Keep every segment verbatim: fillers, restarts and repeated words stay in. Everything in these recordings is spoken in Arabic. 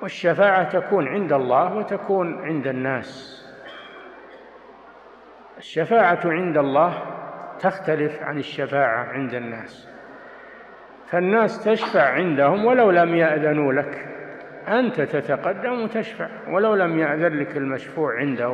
والشفاعة تكون عند الله وتكون عند الناس. الشفاعة عند الله تختلف عن الشفاعة عند الناس، فالناس تشفع عندهم ولو لم يأذنوا لك، أنت تتقدم وتشفع ولو لم يأذن لك المشفوع عنده.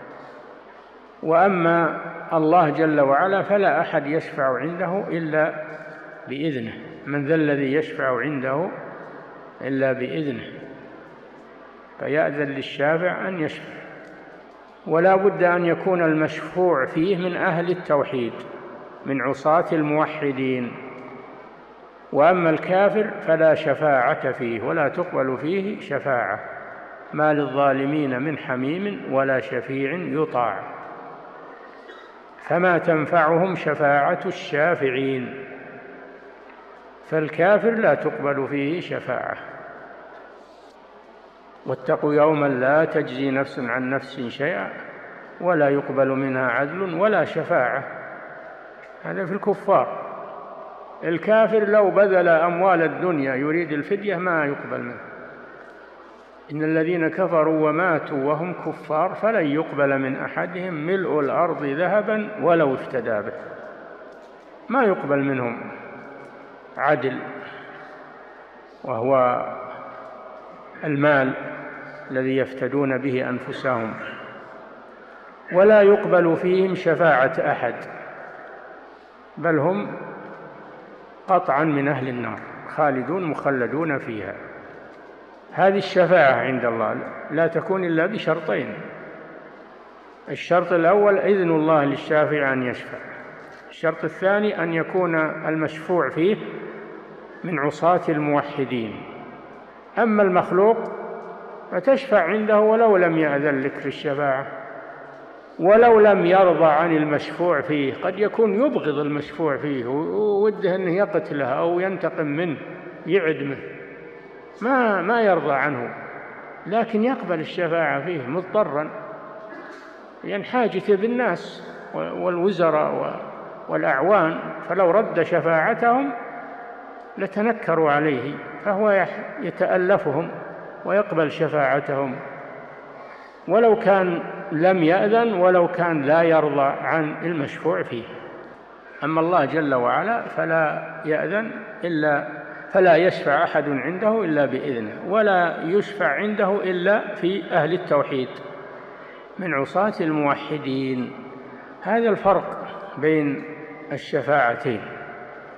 وأما الله جل وعلا فلا أحد يشفع عنده إلا بإذنه، من ذا الذي يشفع عنده إلا بإذنه، فيأذن للشافع أن يشفع. ولا بد أن يكون المشفوع فيه من أهل التوحيد، من عصاة الموحدين. وأما الكافر فلا شفاعة فيه ولا تقبل فيه شفاعة، ما للظالمين من حميم ولا شفيع يطاع، فما تنفعهم شفاعة الشافعين. فالكافر لا تقبل فيه شفاعة. واتقوا يوما لا تجزي نفس عن نفس شيئا ولا يقبل منها عدل ولا شفاعة. هذا في الكفار. الكافر لو بذل أموال الدنيا يريد الفدية ما يقبل منه. إن الذين كفروا وماتوا وهم كفار فلن يقبل من أحدهم ملء الأرض ذهبا ولو افتدى به، ما يقبل منهم عدل، وهو المال الذي يفتدون به أنفسهم. ولا يقبل فيهم شفاعة أحد، بل هم قطعا من أهل النار خالدون مخلدون فيها. هذه الشفاعة عند الله لا تكون إلا بشرطين: الشرط الأول إذن الله للشافع أن يشفع، الشرط الثاني أن يكون المشفوع فيه من عصاة الموحدين. أما المخلوق فتشفع عنده ولو لم يأذن لك في الشفاعة، ولو لم يرضى عن المشفوع فيه. قد يكون يبغض المشفوع فيه ووده أنه يقتله أو ينتقم منه يعدمه، ما ما يرضى عنه، لكن يقبل الشفاعة فيه مضطرا، لأن حاجته بالناس والوزراء والأعوان، فلو رد شفاعتهم لتنكروا عليه، فهو يتألفهم ويقبل شفاعتهم ولو كان لم يأذن ولو كان لا يرضى عن المشفوع فيه. أما الله جل وعلا فلا يأذن إلا فلا يشفع أحد عنده إلا بإذنه، ولا يشفع عنده إلا في أهل التوحيد من عصاة الموحدين. هذا الفرق بين الشفاعتين.